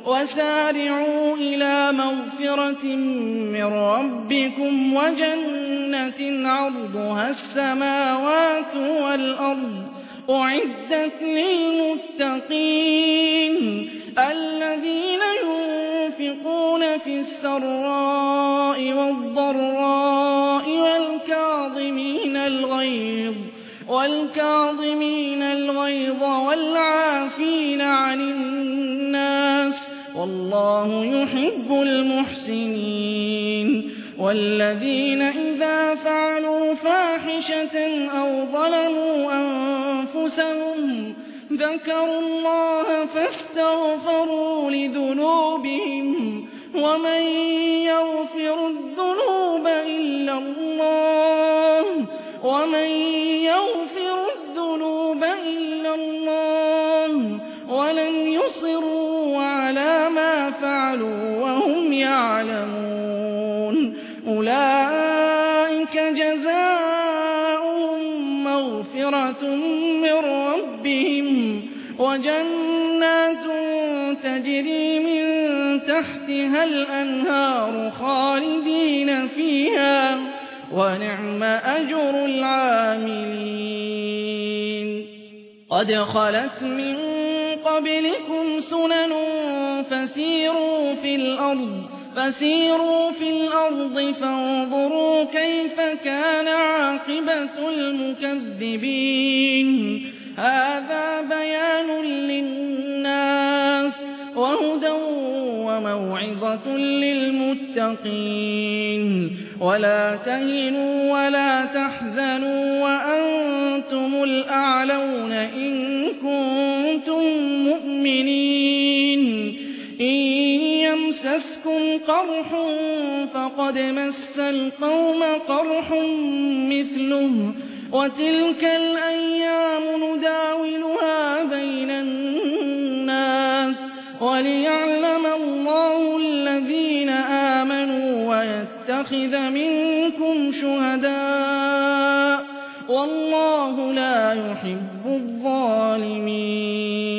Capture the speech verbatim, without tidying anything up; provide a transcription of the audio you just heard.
وسارعوا إلى مغفرة من ربكم وجنة عرضها السماوات والأرض أعدت للمتقين الذين ينفقون في السراء والضراء والكاظمين الغيظ والكاظمين الغيظ والعافين عن الناس والله يحب المحسنين والذين إذا فعلوا فاحشة أو ظلموا أنفسهم ذكروا الله فاستغفروا لذنوبهم ومن يغفر الذنوب إلا الله ومن يغفر الذنوب إلا الله ولم يصروا على ما فعلوا وهم يعلمون أولئك جزاؤهم مغفرة من ربهم وجنات تجري من تحتها الأنهار خالدين فيها ونعم أجر العاملين قد خلت من قبلكم سنن فسيروا في الأرض فسيروا في الأرض فانظروا كيف كان عاقبة المكذبين هذا بيان للناس وهدى وموعظة للمتقين ولا تهنوا ولا تحزنوا وأنتم الأعلون إن كنتم مؤمنين إن يمسسكم قرح فقد مس القوم قرح مثله وتلك الأيام نداولها بين الناس وليعلم الله الذين آمنوا ويتخذ منكم شهداء والله لا يحب الظالمين